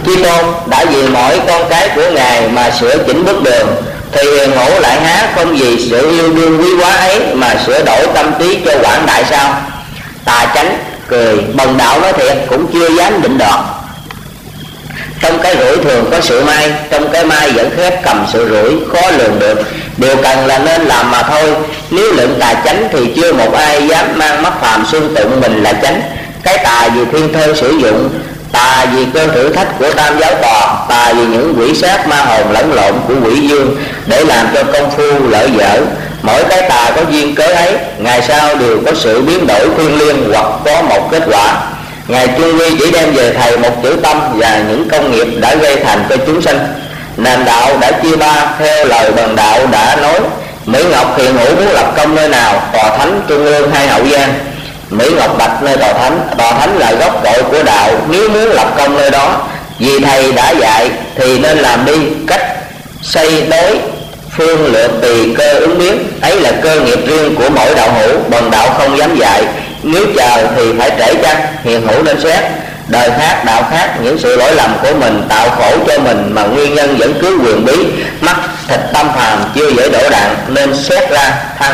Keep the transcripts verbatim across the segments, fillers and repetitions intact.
Chi Tôn đã vì mỗi con cái của Ngài mà sửa chỉnh bước đường, thì Hiền Hữu lại há không vì sự yêu đương quý hóa ấy mà sửa đổi tâm trí cho quảng đại sao? Tà Chánh cười, bần đạo nói thiệt cũng chưa dám định đoạt. Trong cái rủi thường có sự may, trong cái may vẫn khép cầm sự rủi, khó lường được. Điều cần là nên làm mà thôi. Nếu lượng tà chánh thì chưa một ai dám mang mắt phàm xưng tụng mình là chánh. Cái tà vì thiên thơ sử dụng, tà vì cơn thử thách của tam giáo tòa, tà vì những quỷ sát ma hồn lẫn lộn của quỷ dương để làm cho công phu lỡ dở. Mỗi cái tà có duyên cớ ấy, ngày sau đều có sự biến đổi thiên liêng hoặc có một kết quả. Ngài Trung Quy chỉ đem về thầy một chữ tâm và những công nghiệp đã gây thành cho chúng sanh. Nền đạo đã chia ba theo lời bần đạo đã nói. Mỹ Ngọc Hiền Hữu muốn lập công nơi nào? Tòa Thánh, Trung ương hay Hậu Giang? Mỹ Ngọc bạch nơi Tòa Thánh. Tòa Thánh là gốc cội của đạo, nếu muốn lập công nơi đó, vì thầy đã dạy thì nên làm đi. Cách xây đối phương lược tùy cơ ứng biến, ấy là cơ nghiệp riêng của mỗi đạo hữu. Bần đạo không dám dạy, nếu chờ thì phải trễ chăng? Hiền Hữu nên xét. Đời khác đạo khác, những sự lỗi lầm của mình tạo khổ cho mình mà nguyên nhân vẫn cứ quyền bí, mắt thịt tâm phàm chưa dễ đổ đạn, nên xét ra thăng.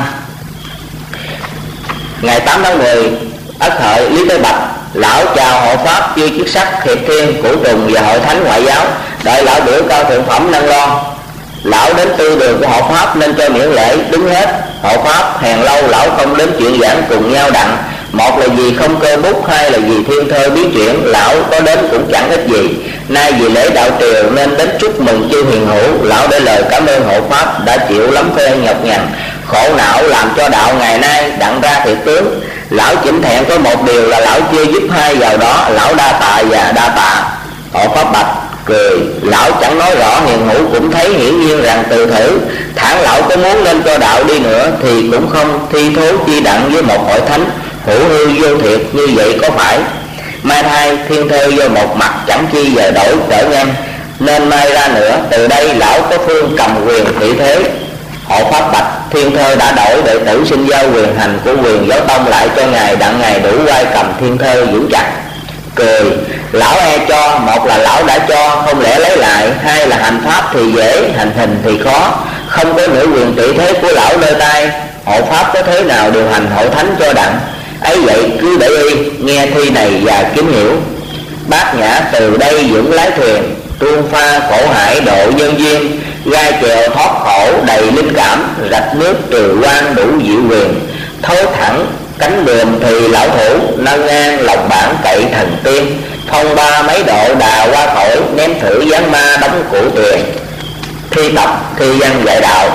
Ngày tám tháng mười Ất Hợi, Lý Tế Bạch, lão chào hộ pháp chư chức sắc Hiệp Thiên, Cửu Trùng và Hội Thánh Ngoại giáo, đợi lão biểu cao thượng phẩm nâng lo. Lão đến tư đường của hộ pháp nên cho miễn lễ đứng hết. Hộ pháp hèn lâu lão không đến chuyện giảng cùng nhau đặng. Một là vì không cơ bút, hai là vì thiên thơ biến chuyển, lão có đến cũng chẳng ích gì. Nay vì lễ đạo triều nên đến chúc mừng chư Hiền Hữu. Lão để lời cảm ơn hộ pháp đã chịu lắm phê nhọc nhằn khổ não, làm cho đạo ngày nay đặng ra thiệt tướng. Lão chỉnh thẹn có một điều là lão chưa giúp hai vào đó. Lão đa tạ và đa tạ. Hộ pháp bạch cười, lão chẳng nói rõ, Hiền Hữu cũng thấy hiển nhiên rằng từ thử thẳng lão có muốn lên cho đạo đi nữa thì cũng không thi thố chi đặng với một hội thánh hữu hư vô thiệt như vậy có phải. Mai thai thiên thơ vô một mặt chẳng chi giờ đổi trở ngang, nên mai ra nữa từ đây lão có phương cầm quyền thị thế. Hộ pháp bạch, thiên thơ đã đổi đệ tử xin giao quyền hành của quyền giáo tông lại cho ngài đặng ngài đủ quay cầm thiên thơ vững chặt. Cười, lão e cho, một là lão đã cho không lẽ lấy lại, hai là hành pháp thì dễ, hành hình thì khó, không có nửa quyền trị thế của lão nơi tay. Hộ pháp có thế nào điều hành hội thánh cho đặng. Ấy vậy cứ để y nghe thi này và kiếm hiểu. Bát nhã từ đây dưỡng lái thuyền, tuôn pha khổ hải độ nhân duyên, gai chèo thoát khổ đầy linh cảm, rạch nước trừ quan đủ diệu quyền. Thối thẳng cánh buồm thì lão thủ, nâng ngang lòng bản cậy thần tiên, phong ba mấy độ đà qua thổi, ném thử gián ma đóng củ tuyền. Thi tập thi văn dạy đạo.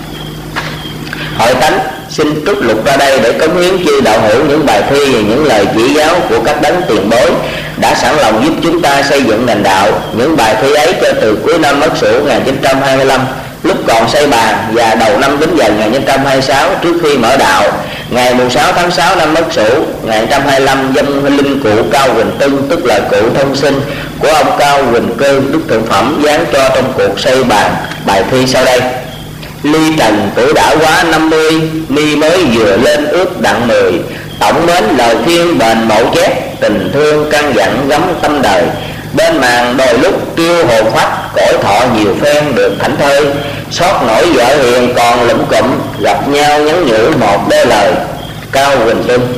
Hội thánh xin trút lục ra đây để cống hiến chư đạo hữu những bài thi và những lời chỉ giáo của các đấng tiền bối đã sẵn lòng giúp chúng ta xây dựng nền đạo. Những bài thi ấy cho từ cuối năm Ất Sửu một nghìn chín trăm hai mươi lăm, lúc còn xây bàn, và đầu năm Bính Dần một nghìn chín trăm hai mươi sáu trước khi mở đạo. Ngày mùng sáu tháng sáu năm Ất Sửu một nghìn chín trăm hai mươi lăm, dâng linh cụ Cao Quỳnh Tưng, tức là cụ thông sinh của ông Cao Quỳnh Cư Đức Thượng Phẩm, dán cho trong cuộc xây bàn bài thi sau đây. Ly trần tuổi đã quá năm mươi, mi mới vừa lên ước đặng mười. Tổng mến lời thiên bền mẫu chép, tình thương căn dặn gấm tâm đời. Bên màn đôi lúc tiêu hồn phách, cõi thọ nhiều phen được thảnh thơi. Xót nổi vợ hiền còn lụm cụm, gặp nhau nhắn nhủ một đôi lời. Cao Quỳnh Tưng.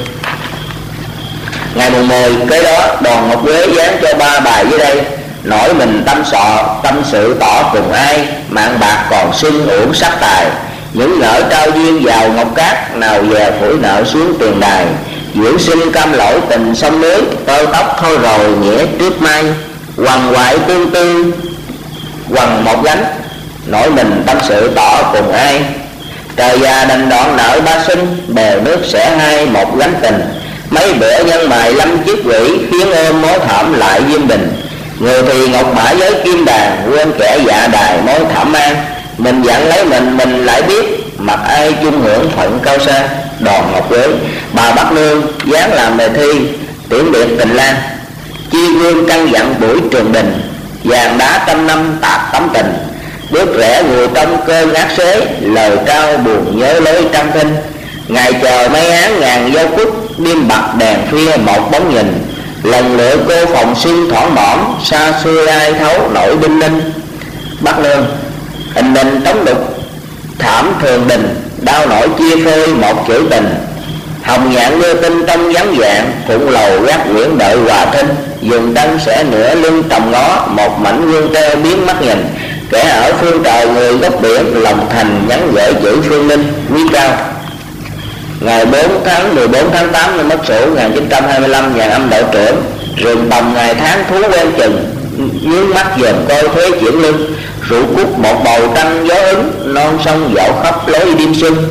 Ngày mùng mười kế đó, đoàn Ngọc Quế dán cho ba bài dưới đây. Nổi mình tâm sọ, tâm sự tỏ cùng ai, mạng bạc còn xưng uổng sắc tài. Những nở trao duyên vào ngọc cát, nào về phủi nợ xuống tiền đài. Dưỡng sinh cam lỗi tình sông núi, tơ tóc thôi rồi nghĩa trước mai. Quằn quại tương tư, quằn một gánh, nổi mình tâm sự tỏ cùng ai. Trời già đành đoạn nợ ba sinh, bèo nước sẽ hai một gánh tình. Mấy bữa nhân mài lâm chiếc quỷ, khiến ôm mối thảm lại diêm bình. Người thì ngọc mã với kim đàn, quên kẻ dạ đài mối thảm an. Mình dặn lấy mình, mình lại biết, mặc ai chung hưởng phận cao xa. Đoàn Ngọc Quế, bà Bắc Nương dán làm đề thi, tiễn biệt tình lang. Chi vương căn dặn buổi trường đình, vàng đá trăm năm tạc tấm tình. Bước rẽ người trong cơn ác xế, lời cao buồn nhớ lối trăm thinh. Ngày chờ mấy án ngàn dấu cút, đêm bạc đèn phia một bóng nhìn. lần lựa cô phòng xuyên thoảng bỏm, xa xưa ai thấu nổi đinh ninh. Bắc Nương: Hình đình tống đục thảm thường đình, đau nổi chia phôi một chữ tình. Hồng nhạn đưa tinh trong vắng dạng, phụng lầu gác quyển đợi hòa thinh. Dùng đăng sẽ nửa lưng tầm ngó, một mảnh gương treo biến mắt nhìn. Kẻ ở phương trời người góc biển, lòng thành nhắn gửi chữ phương ninh. Quý Cao: Ngày bốn tháng mười bốn tháng tám năm Mất Sửu một nghìn chín trăm hai mươi lăm, nhà âm đạo trưởng. Rừng tầm ngày tháng thú quen chừng, nhướng mắt dòm coi thế chuyển lưng. Rượu cúc một bầu trăng gió ứng, non sông dạo khắp lối đêm xuân.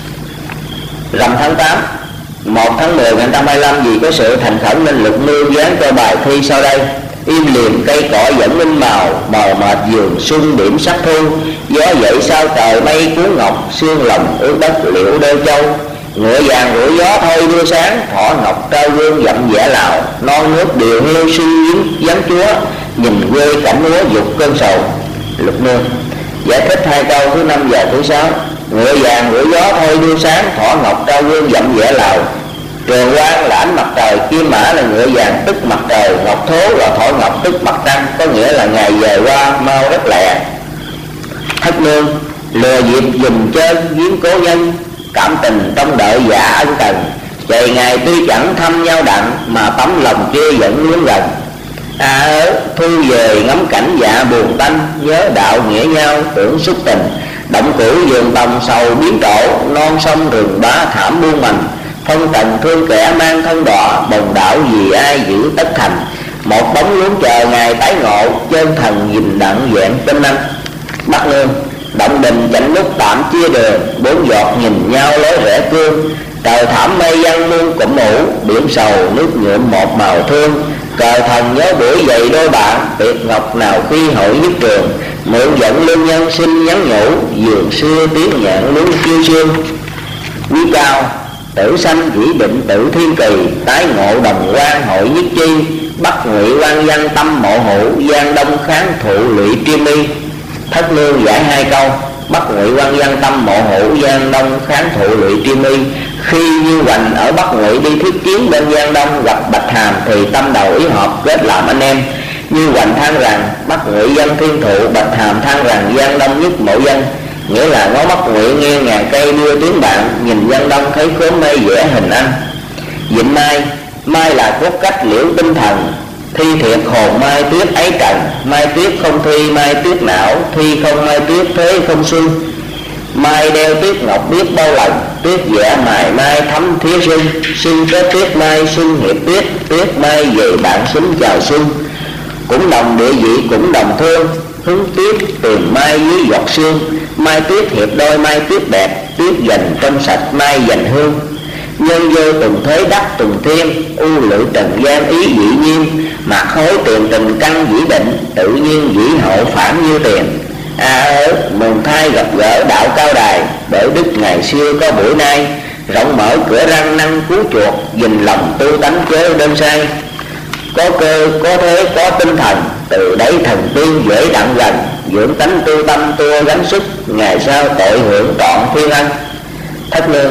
Rằm tháng tám, một tháng mười năm một nghìn chín trăm hai mươi lăm, vì có sự thành khẩn nên Lục Nương dán cho bài thi sau đây. Im liềm cây cỏ vẫn minh màu, màu mệt giường xuân điểm sắc thu. Gió dậy sao trời mây cuốn ngọc, sương lòng ướt đất liễu đeo châu. Ngựa vàng rủi gió thôi đưa sáng, thỏ ngọc trao gương dặm vẻ lào. Non nước điều heo suy yếm giáng chúa, nhìn quê cảnh lúa dục cơn sầu. Lục Nương giải thích hai câu thứ năm và thứ sáu. Ngựa vàng rủi gió thôi đưa sáng, thỏ ngọc trao gương dặm vẻ lào. Trường quang là ánh mặt trời, kim mã là ngựa vàng tức mặt trời, ngọc thố là thỏ ngọc tức mặt trăng, có nghĩa là ngày về qua mau rất lẹ. Thất Nương lừa dịp dùm chơi giếng cố nhân, cảm tình trong đợi dạ ân cần. Trời ngày tuy chẳng thăm nhau đặng, mà tấm lòng kia vẫn muốn gần. À ớ thu về ngắm cảnh dạ buồn tanh, nhớ đạo nghĩa nhau tưởng xúc tình. Động cửu vườn tòng sầu biến trổ, non sông rừng bá thảm buông mình. Phong trần thương kẻ mang thân đỏ, đồng đạo vì ai giữ tất thành. Một bóng luống chờ ngày tái ngộ, chân thần nhìn đặng vẹn tinh anh. Bắc Nương động đình chảnh lúc tạm chia đường, bốn giọt nhìn nhau lối rẽ cương. Trời thảm mây giăng muôn cụm mũ, biển sầu nước nhuộm một màu thương. Cờ thần nhớ buổi dậy đôi bạn, tuyệt ngọc nào khi hội nhất trường. Mượn giận lương nhân sinh nhắn nhủ, giường xưa tiếng nhạn luống chiêu sương. Quý Cao tử sanh chỉ định tự thiên kỳ, tái ngộ đồng quan hội nhất chi. Bắc ngụy quan văn tâm mộ hữu, giang đông kháng thụ lụy triêm y. Thất Nương giải hai câu. Bắc ngụy quan văn tâm mộ hữu, giang đông kháng thụ lụy triêm y. Khi Như Hoành ở Bắc ngụy đi thuyết chiến bên Giang Đông gặp Bạch Hàm, thì tâm đầu ý hợp kết làm anh em. Như Hoành than rằng Bắc ngụy dân thiên thụ, Bạch Hàm than rằng Giang Đông nhất mộ dân. Nghĩa là ngó Bắc ngụy nghe ngàn cây đưa tiếng bạn, nhìn Giang Đông thấy khóm mây vẽ hình anh. Vịnh mai, mai là cốt cách liễu tinh thần. Thi thiệt hồn mai tuyết ấy trần, mai tuyết không thi mai tuyết não. Thi không mai tuyết thế không xuân. Mai đeo tuyết ngọc biết bao lần, tuyết vẽ mài mai thấm thía xuân. Xuân có tuyết mai xuân hiệp tuyết, tuyết mai về bạn xúm chào xuân. Cũng đồng địa vị cũng đồng thương, hứng tuyết tìm mai dưới giọt sương. Mai tuyết hiệp đôi mai tuyết đẹp, tuyết dành trong sạch mai dành hương. Nhân dơ tùng thế đắc tùng thiên, u lự trần gian ý dĩ nhiên. Mà khối tiền tình căn dĩ định, tự nhiên dĩ hậu phản như tiền. À ớ mừng thai gặp gỡ đạo cao đài, bởi đức ngày xưa có buổi nay. Rộng mở cửa răng năng cứu chuột, dình lòng tu tánh chớ đơn sai. Có cơ có thế có tinh thần, từ đấy thần tiên dễ đặng gần. Dưỡng tánh tu tâm tua gắng sức, ngày sau tội hưởng trọn thiên ân. Thất Nương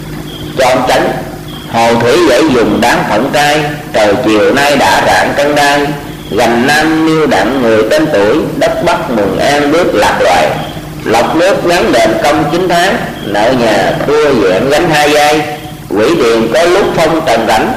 chọn tránh hồ thủy dễ dùng đáng phận trai. Trời chiều nay đã rạng cân đai, gành nam miêu đặng người tên tuổi. Đất Bắc mừng an bước lạc loài, lọc nước ngắn đền công chín tháng. Nợ nhà thua vẹn gánh hai vai, quỷ điền có lúc phong trần rảnh.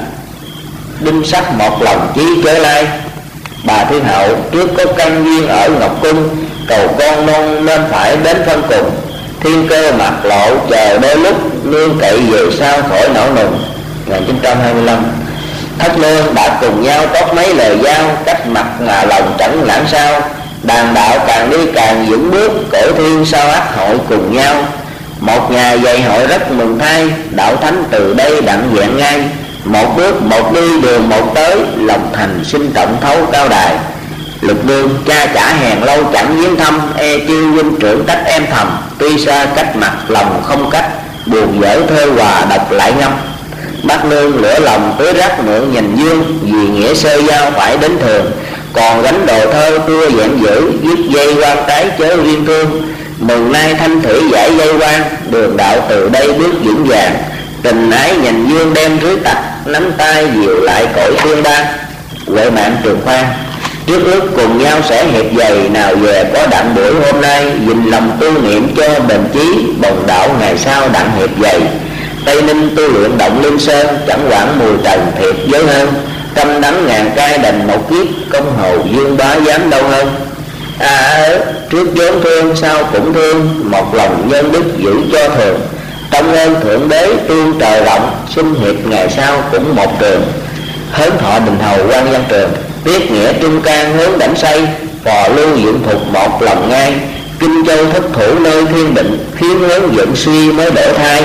Đinh sắc một lòng chí trở lai. Bà Thiên Hậu trước có căn duyên ở Ngọc Cung, cầu con non nên phải đến phân cùng. Thiên cơ mặt lộ chờ đôi lúc, nương cậy về sau khỏi nổi nùng. một nghìn chín trăm hai mươi lăm. Thất Nương đã cùng nhau có mấy lời giao, cách mặt mà lòng chẳng lãng sao. Đàn đạo càng đi càng vững bước, cổ thiên sao ác hội cùng nhau. Một nhà dạy hội rất mừng thay, đạo thánh từ đây đặng vẹn ngay. Một bước một đi đường một tới, lòng thành sinh trọng thấu cao đài. Lục Nương cha chả hèn lâu chẳng viếng thăm, e chiêu huynh trưởng cách em thầm. Tuy xa cách mặt lòng không cách, buồn dở thơ hòa đọc lại ngâm. Bác Nương lửa lòng tưới rắc mượn nhìn dương, vì nghĩa sơ giao phải đến thường. Còn gánh đồ thơ tua vẹn giữ, viết dây quan trái chớ riêng thương. Mừng nay thanh thủy giải dây quan, đường đạo từ đây bước vững vàng. Tình ái nhìn dương đem rưới tặc, nắm tay dìu lại cõi thương ba. Huệ Mạng Trường Khoan. Trước lúc cùng nhau sẽ hiệp dày, nào về có đặng buổi hôm nay, dình lòng tu niệm cho bền chí, bồng đạo ngày sau đặng hiệp dày. Tây Ninh tu luyện động Linh Sơn, chẳng quản mùi trần thiệt giới hơn. Trăm đắng ngàn cay đành một kiếp, công hầu dương bá dám đâu hơn. À trước vốn thương sau cũng thương, một lòng nhân đức giữ cho thường. Trong ơn thượng đế tương trời rộng, xuân hiệp ngày sau cũng một trường. Hớn thọ Đình Hầu Quan Văn Trường, tiết nghĩa trung can hướng đảnh say. Phò lưu dưỡng thục một lòng ngay, Kinh Châu thất thủ nơi thiên định, khiến hướng dựng suy mới đổ thai.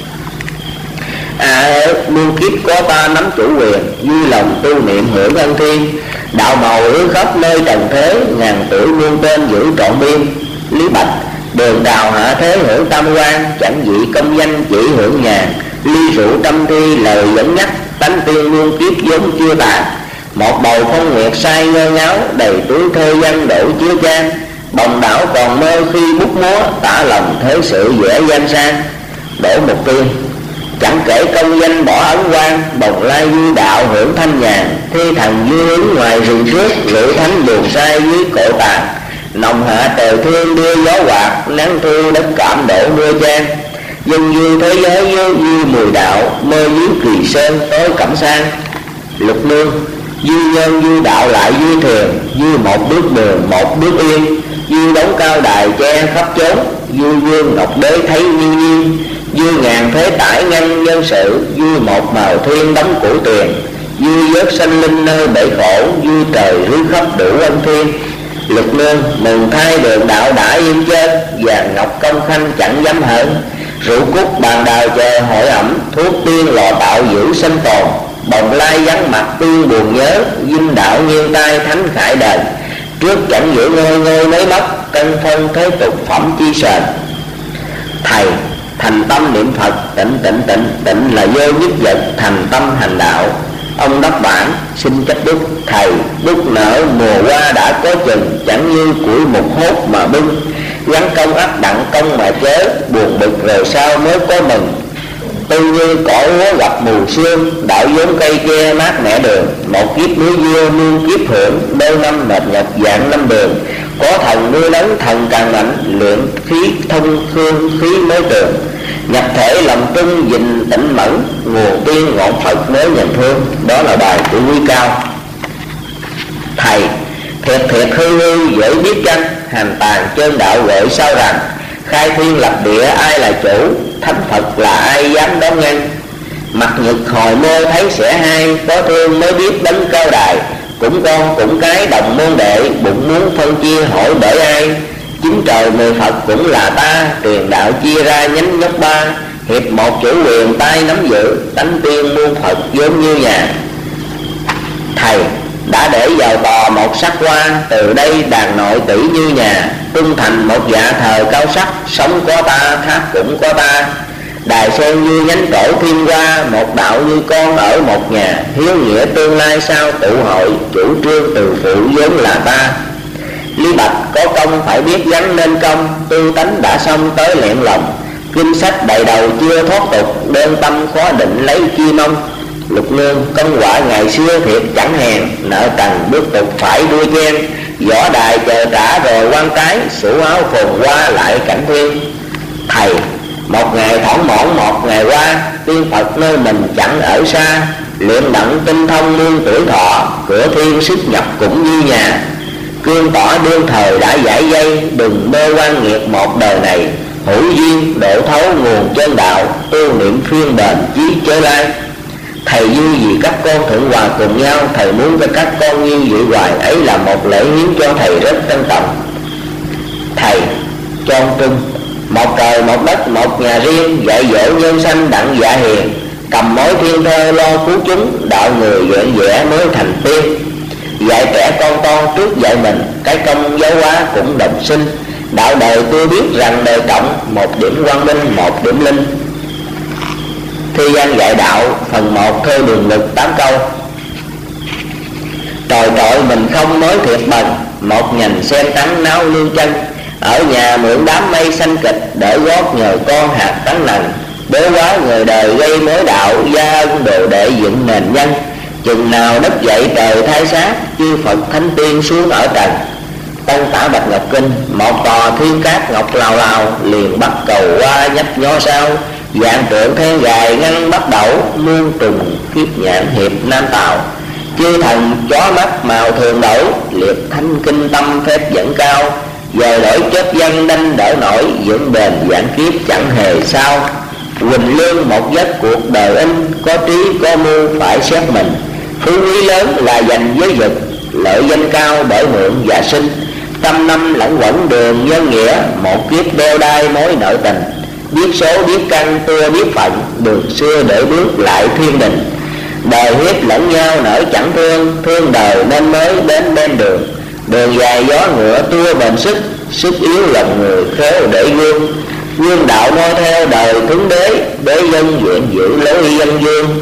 À muôn kiếp có ta nắm chủ quyền, vui lòng tu niệm hưởng ân thiên. Đạo màu ứ khắp nơi trần thế, ngàn tuổi muôn tên giữ trọn biên. Lý Bạch, đường đào hạ thế hưởng tam quan, chẳng dị công danh chỉ hưởng nhàn. Ly rượu trăm thi lời dẫn nhắc, tánh tiên muôn kiếp vốn chưa tàn. Một bầu phong nguyệt sai ngơ ngáo, đầy túi thơ văn đổ chứa chan. Bồng đảo còn mơ khi bút múa, tả lòng thế sự dễ danh sang. Đỗ Mục Tiên, chẳng kể công danh bỏ ấn quan, bồng lai vui đạo hưởng thanh nhàn. Thi thần vui ứng ngoài rừng trước, lưỡi thánh buồn sai dưới cổ tàn. Nồng hạ trời thương đưa gió quạt, nắng thu đất cảm đổ mưa chan. Dân vui thế giới với vui mùi đạo, mơ dưới Kỳ Sơn tối cẩm sang. Lục Nương, vui nhân vui đạo lại vui thiền, vui một bước đường một bước yên. Vui đống cao đài che khắp chốn, vui vương ngọc đế thấy nhiên nhiên. Vui ngàn thế tải ngăn nhân sự, vui một màu thiên đóng củ tiền. Vui vớt sanh linh nơi bể khổ, vui trời rưới khắp đủ ân thiên. Lục Nương, mừng thay đường đạo đã yên chân, vàng ngọc công khanh chẳng dám hởn. Rượu cúc bàn đào chờ hội ẩm, thuốc tiên lò tạo giữ sinh tồn. Bồng lai vắng mặt tương buồn nhớ, dinh đạo nghiêng tai thánh khải đền. Trước chẳng giữ ngôi ngôi mới mất, cân phân thế tục phẩm chi sền. Thầy, thành tâm niệm Phật, tịnh tịnh tịnh tịnh là vô nhất vật, thành tâm hành đạo. Ông đắp bản xin chấp đúc, thầy đúc nở mùa qua đã có chừng, chẳng như củi một hốt mà bưng. Gắn công ắt đặng công mà chớ, buồn bực rồi sao mới có mừng. Tư như cỏ úa gặp mù sương, đạo vốn cây che mát mẻ đường. Một kiếp núi dưa muôn kiếp hưởng, đôi năm mệt nhọc dạng năm đường. Có thần nuôi nấng thần càng mạnh, luyện khí thông khương khí mới tường. Nhập thể lòng trung dình tĩnh mẫn, nguồn tiên ngọn Phật mới nhận thương. Đó là bài của Quý Cao. Thầy, thiệt thiệt hư hư dễ biết chăng, hành tàn chân đạo gợi sao rằng. Khai thiên lập địa ai là chủ, thánh Phật là ai dám đón ngăn. Mặt nhật hồi mơ thấy sẽ hay, có thương mới biết đánh cao đài. Cũng con cũng cái đồng môn đệ, bụng muốn phân chia hỏi bởi ai. Chính trời mười Phật cũng là ta, truyền đạo chia ra nhánh nhóc ba. Hiệp một chủ quyền tay nắm giữ, tánh tiên muôn Phật vốn như nhà. Thầy, đã để vào tòa một sắc hoa, từ đây đàn nội tỷ như nhà. Tung thành một dạ thờ cao sắc, sống có ta, tháp cũng có ta. Đài sen như nhánh tổ thiên hoa, một đạo như con ở một nhà. Hiếu nghĩa tương lai sao tụ hội, chủ trương từ phụ vốn là ta. Lý Bạch, có công phải biết gắn nên công, tư tánh đã xong tới lẹn lòng. Kinh sách đại đầu chưa thoát tục, đơn tâm khó định lấy chi mong. Lục Nương, công quả ngày xưa thiệt chẳng hèn, nợ cần bước tục phải đua chen. Võ đài chờ trả rồi quan cái, sủ áo phồn qua lại cảnh thiên. Thầy, một ngày thỏng mỏn một ngày qua, tiên Phật nơi mình chẳng ở xa. Luyện đặng tinh thông muôn tuổi thọ, cửa thiên sức nhập cũng như nhà. Cương tỏ đương thời đã giải dây, đừng mơ quan nghiệt một đời này. Hữu duyên độ thấu nguồn chân đạo, tu niệm phiên bền chí chớ lai. Thầy vui vì các con thượng hòa cùng nhau, thầy muốn cho các con như vậy hoài, ấy là một lễ hiến cho thầy rất trân trọng. Thầy, Chon Trung, một trời một đất một nhà riêng, dạy dỗ nhân sanh đặng dạ hiền. Cầm mối thiên thơ lo cứu chúng, đạo người vẹn vẽ mới thành tiên. Dạy trẻ con con trước dạy mình, cái công giáo hóa cũng đồng sinh. Đạo đời tôi biết rằng đời trọng, một điểm quang minh một điểm linh. Thi văn dạy đạo phần một thơ đường lực tám câu. Trồi trội mình không nói thiệt bằng, một nhành sen trắng náo lưu chân. Ở nhà mượn đám mây xanh kịch, để gót nhờ con hạt tắn nần. Bế quá người đời gây mối đạo, gia ân đồ đệ dựng nền nhân. Chừng nào đất dậy trời thay xác, chư Phật thánh tiên xuống ở trần. Tân tả Bạch Ngọc Kinh, một tòa thiên cát ngọc lào lào, liền bắt cầu qua nhấp nhó sao. Dạng trượng then gài ngăn bắt đẩu, muôn trùng kiếp nhạn hiệp nam tàu. Chư thần chó mắt màu thường đổi, liệt thanh kinh tâm phép dẫn cao. Giờ đổi chết dân đanh đỡ nổi, dưỡng bền giảng kiếp chẳng hề sao. Quỳnh lương một giấc cuộc đời in, có trí có mưu phải xét mình. Phú quý lớn là dành với vật, lợi danh cao bởi mượn và sinh. Trăm năm lẫn quẩn đường nhân nghĩa, một kiếp đeo đai mối nợ tình. Biết số biết căn tua biết phận, đường xưa để bước lại thiên đình. Đời hiếp lẫn nhau nở chẳng thương, thương đời nên mới đến bên đường. Đường dài gió ngựa tua bền sức, sức yếu lòng người khéo để gương. Vương đạo noi theo đời tướng đế, đế dân viện giữ lối dân dương.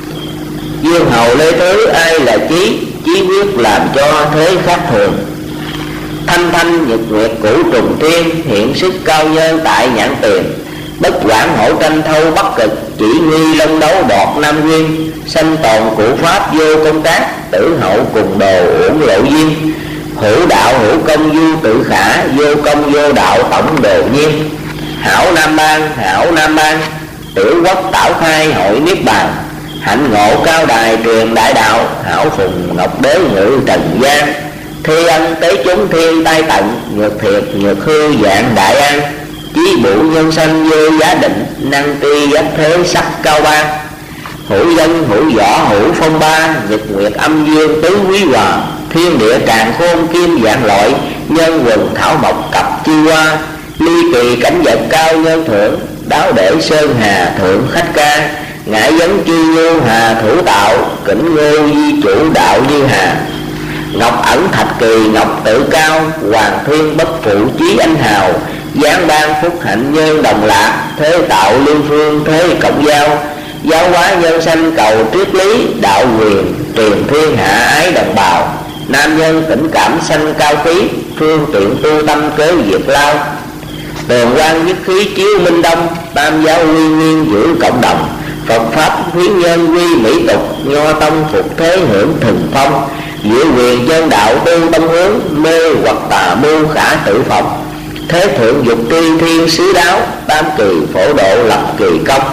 Dương hầu lê thứ ai là chí, chí quyết làm cho thế khác thường. Thanh thanh nhật nguyệt cửu trùng thiên, hiện sức cao nhân tại nhãn tiền. Bất quản hổ tranh thâu bắc cực, chỉ nguy long đấu đọt nam nguyên. Sanh tồn cụ pháp vô công tác, tử hậu cùng đồ uổng lộ duyên. Hữu đạo hữu công du tự khả, vô công vô đạo tổng đồ nhiên. Hảo Nam Bang, hảo Nam Bang, tiểu quốc tảo khai hội niết bàn. Hạnh ngộ cao đài truyền đại đạo, hảo phùng ngọc đế ngự trần gian. Thi ân tế chúng thiên tai tận, nhược thiệt nhược hư dạng đại an. Chí bụ nhân sanh vô giá định, năng tri giáp thế sắc cao ban. Hữu dân hữu võ hữu phong ba, nhật nguyệt âm dương tứ quý hòa. Thiên địa càn khôn kim dạng loại, nhân quần thảo mộc cập chi hoa. Ly kỳ cảnh vật cao nhân thượng, đáo để sơn hà thượng khách ca. Ngãi vấn chi như hà thủ tạo, kính ngô di chủ đạo như hà. Ngọc ẩn thạch kỳ ngọc tự cao, hoàng thiên bất phụ chí anh hào. Giáng ban phúc hạnh nhân đồng lạc, thế tạo liên phương thế cộng giao. Giáo hóa nhân sanh cầu triết lý, đạo quyền truyền thiên hạ ái đồng bào. Nam nhân tình cảm sanh cao quý, phương tiện tu tâm kế diệt lao. Tường quan nhất khí chiếu minh đông, tam giáo uy nguyên giữ cộng đồng. Phật pháp khuyến nhân quy mỹ tục, nho tông phục thế hưởng thần phong. Giữa quyền chân đạo tư tâm hướng, mê hoặc tà mưu khả tự phòng. Thế thượng dục tri thiên sứ đáo, tam kỳ phổ độ lập kỳ công.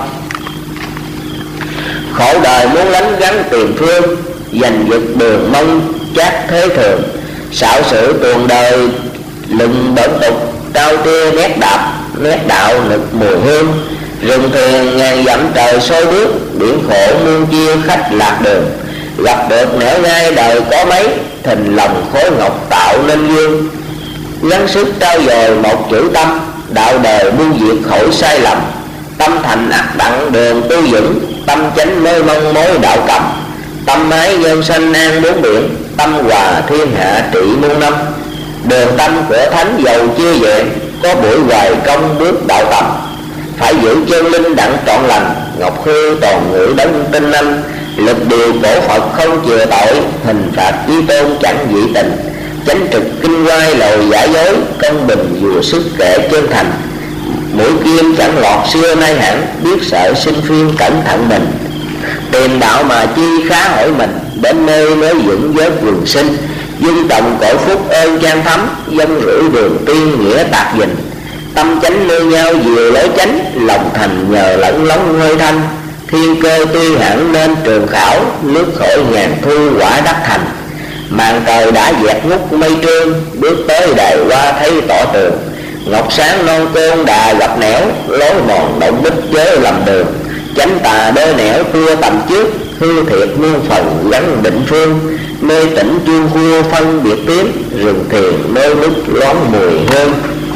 Khổ đời muốn lánh gắn tiền phương, giành giật đường mong chát thế thường. Xạo sự tuồng đời lừng bẩn tục, cao tia nét đạp nét đạo nực mùi hương. Rừng thuyền ngàn dặm trời sôi bước, biển khổ muôn chia khách lạc đường. Gặp được nẻo ngay đời có mấy, thình lòng khối ngọc tạo nên dương. Gắng sức trao dồi một chữ tâm, đạo đời muôn diệt khỏi sai lầm. Tâm thành ác đặng đường tu vững, tâm chánh mới mong mối đạo cầm. Tâm ái nhân sanh an bốn biển, tâm hòa thiên hạ trị muôn năm. Đường tâm của thánh giàu chưa vẹn, có buổi hoài công bước đạo tầm. Phải giữ chân linh đặng trọn lành, ngọc hư toàn ngữ đấng tinh anh. Lực điều cổ Phật không chừa tội, hình phạt chí tôn chẳng dị tình. Chánh trực kinh quay lời giả dối, công bình vừa sức kể chân thành. Mũi kim chẳng lọt xưa nay hẳn, biết sợ sinh phiên cẩn thận mình. Tìm đạo mà chi khá hỏi mình, đến nơi mới dựng vớt vườn sinh. Dung trọng cổ phúc ơn trang thấm, dân rủi đường tiên nghĩa tạc dình. Tâm chánh nơi nhau vừa lối chánh, lòng thành nhờ lẫn lóng hơi thanh. Thiên cơ tuy hẳn nên trường khảo, nước khỏi ngàn thu quả đắc thành. Màn trời đã dẹt ngút mây trương, bước tới đài hoa thấy tỏ tường. Ngọc sáng non cơn đà gặp nẻo, lối mòn động bích chớ lầm đường. Chánh tà đôi nẻo tua tầm trước, hư thiệt muôn phần gắn định phương. Nơi tỉnh chuông khua phân biệt tiếng, rừng thiền nơi nước lón mùi hương.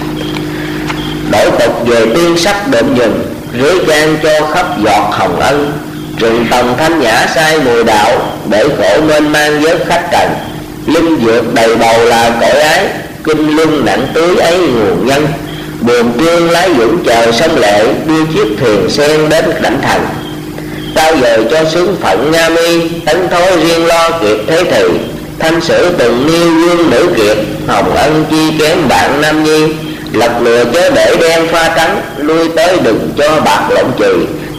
Đổi tục về tiên sắc đệm dừng, rưới trang cho khắp giọt hồng ân. Rừng tòng thanh nhã sai mùi đạo, để khổ mênh mang vớt khách trần. Linh dược đầy bầu là cõi ái, kinh luân nặng tưới ấy nguồn nhân. Buồn trương lái dũng chờ sông lệ, đưa chiếc thuyền sen đến đảnh thành. Trao dời cho sướng phận Nga mi, tấn thối riêng lo kịp thế thì. Thanh sử từng niêu dương nữ kiệt, hồng ân chi kém bạn nam nhi. Lật lừa chớ để đen pha trắng, lui tới đừng cho bạc lộng trì.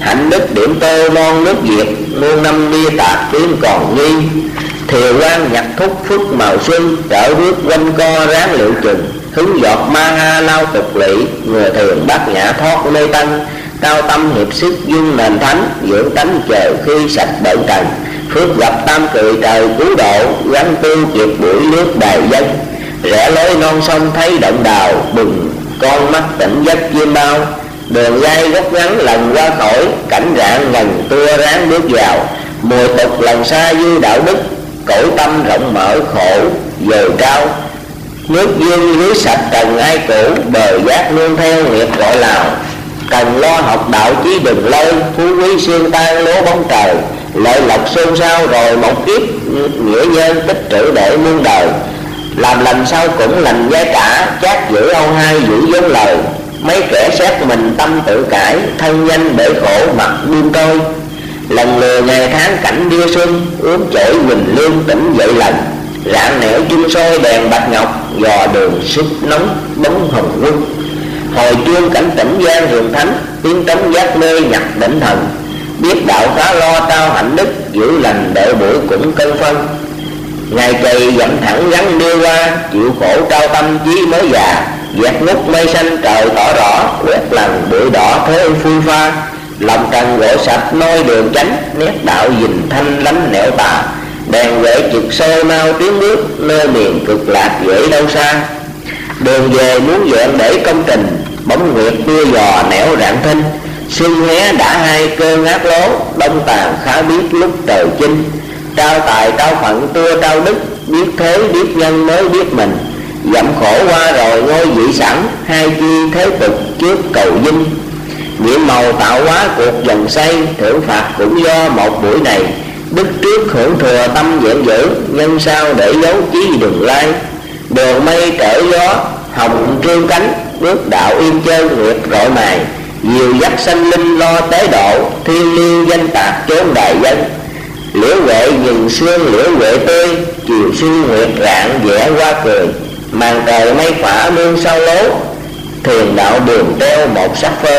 hạnh đức điểm tô non nước Việt, muôn năm bia tạc tiếng còn nghi. Thiều quan nhạc thúc phước màu xuân, trở bước quanh co ráng liệu chừng. Hứng giọt ma ha lao tục lỵ, người thường bát nhã thoát mê tăng. Cao tâm hiệp sức dung nền thánh, dưỡng tánh chờ khi sạch bệnh trần. Phước gặp tam cười trời cứu độ, gắn tu kịp buổi nước đài dân. Rẽ lối non sông thấy động đào, bừng con mắt tỉnh giấc chim bao. Đường gai gốc ngắn lần qua khỏi, cảnh rạng ngần tua ráng bước vào. Mùi tục lần xa dư đạo đức, cõi tâm rộng mở khổ dời trao. Nước dương dưới sạch cần ai cũ, bờ giác nương theo nghiệp gọi lào. Cần lo học đạo chí đừng lơi, phú quý xương tan lố bóng trời. Lợi lộc xôn xao rồi một kiếp, nghĩa nhân tích trữ để muôn đời. Làm lành sao cũng lành giá cả, chát giữ âu hai giữ giống lời. Mấy kẻ xét mình tâm tự cãi, thân danh để khổ mặt buông trôi. Lần lừa ngày tháng cảnh đia xuân, ướm chổi quỳnh lương tỉnh dậy lần. Rạng nẻo chung soi đèn bạch ngọc, dò đường sức nóng bóng hồng quân. Hồi chuông cảnh tỉnh gian rừng thánh, tiếng trống giác mê nhặt đỉnh thần. Biết đạo khá lo trao hạnh đức, giữ lành để buổi cũng cân phân. Ngày trời dặm thẳng gắn đưa qua, chịu khổ trao tâm chí mới già. Dẹp ngút mây xanh trời tỏ rõ, quét lần bụi đỏ thế phui pha. Lòng trần gỗ sạch noi đường tránh, nét đạo dình thanh lánh nẻo tà. Đèn gậy trực sôi mau tiếng bước, nơi miền cực lạc dễ đâu xa. Đường về muốn dọn để công trình, bóng nguyệt đưa dò nẻo rạng thinh. Xuân hé đã hai cơn ác lố, đông tàn khá biết lúc trời chinh. Trao tài trao phận tua trao đức, biết thế biết nhân mới biết mình. Dặm khổ qua rồi ngôi vị sẵn, hai chi thế tục trước cầu vinh. Nhiệm màu tạo hóa cuộc dần xây, thưởng phạt cũng do một buổi này. Đức trước hưởng thừa tâm vẹn giữ, nhân sao để dấu chí đừng lai. Đường mây trở gió, hồng trương cánh, bước đạo yên chân nguyệt rọi mài. Nhiều dắt sanh linh lo tế độ, thiên liêu danh tạc chốn đài dân. Liễu huệ nhìn sương liễu huệ tươi, chiều sương nguyệt rạng vẽ qua cười. Màn trời mây phả nương sau lố, thiền đạo đường treo một sắc phơi.